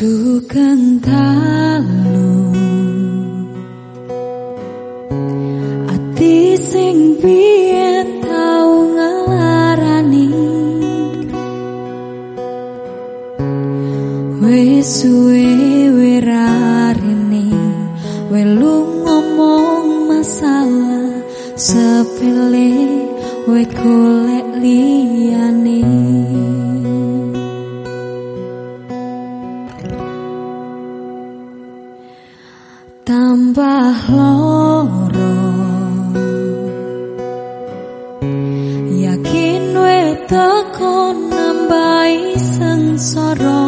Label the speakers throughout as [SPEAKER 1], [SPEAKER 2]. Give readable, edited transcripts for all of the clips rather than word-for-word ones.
[SPEAKER 1] Sugeng dalu ati sing biyen tau ngelarani wis suwe werarene welu ngomong masalah sepele we golek liyane tambah loro yakin we teko nambahi sengsara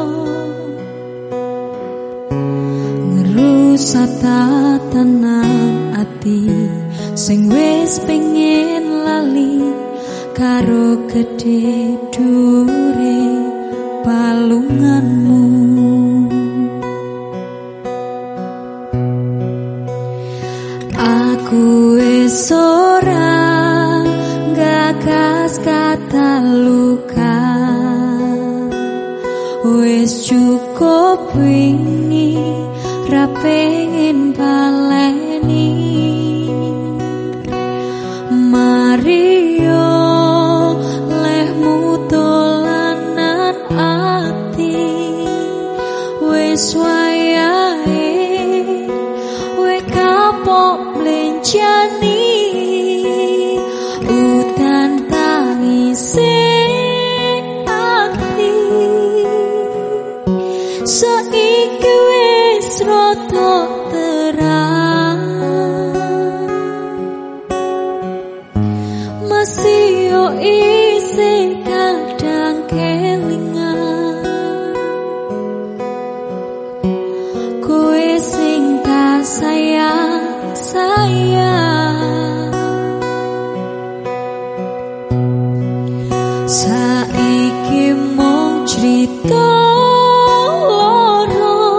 [SPEAKER 1] ngerusak tatanan ati sing wis pengen lali karo gedhe dure palunganmu. Aku wis ora gagas kata luka, wis cukup wingi ra pengen baleni. Mario lehmu dolanan ati wis wayahe we kapok mlencani udan tangise ati saiki wis rada terang masih yo isih kadang kelingan kowe sing tak sayang saiki mung crita loro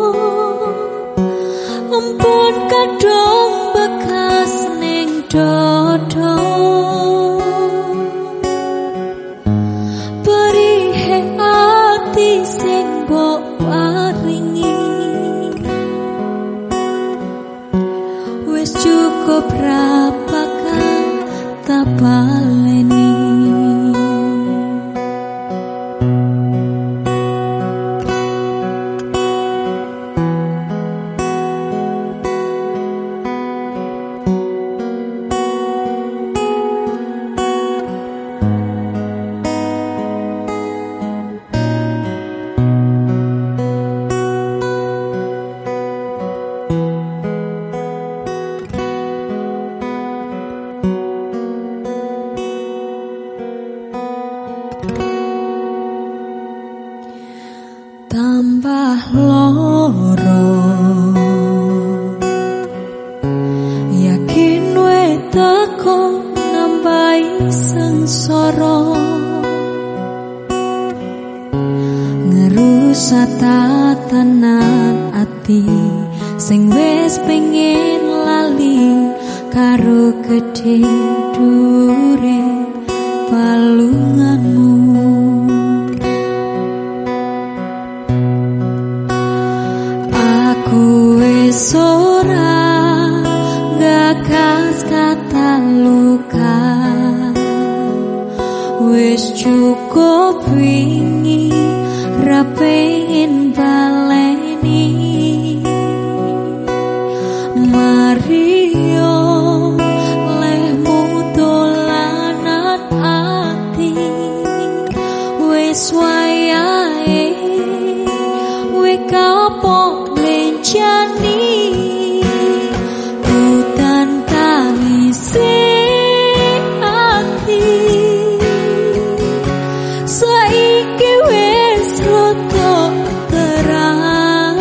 [SPEAKER 1] ampun kadung bekas ning dodo berihe ati sing mbok paringi wis cukup rapakan tak baleni. Tambah loro yakin we teko nambahi sengsara ngerusak tatanan ati sing wis pengen lali karo gedhe dure palunganmu. Wis ora gagas kata luka wis cukup wingi ra pengen baleni. Mario lehmu dolanan ati wis wayahe we kapok mlencani udan tangise ati saiki wis rada terang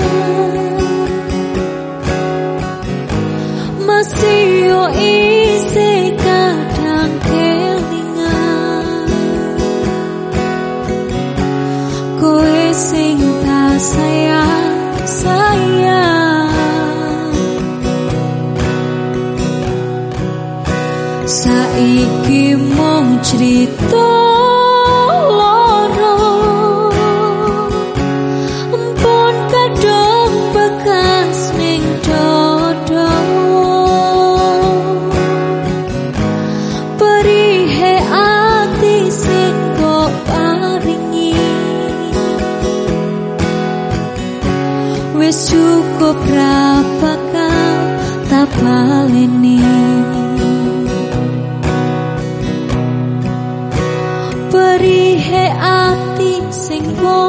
[SPEAKER 1] masih yo isih kadang kelingan kowe sing tak sayang saiki mung crita loro sing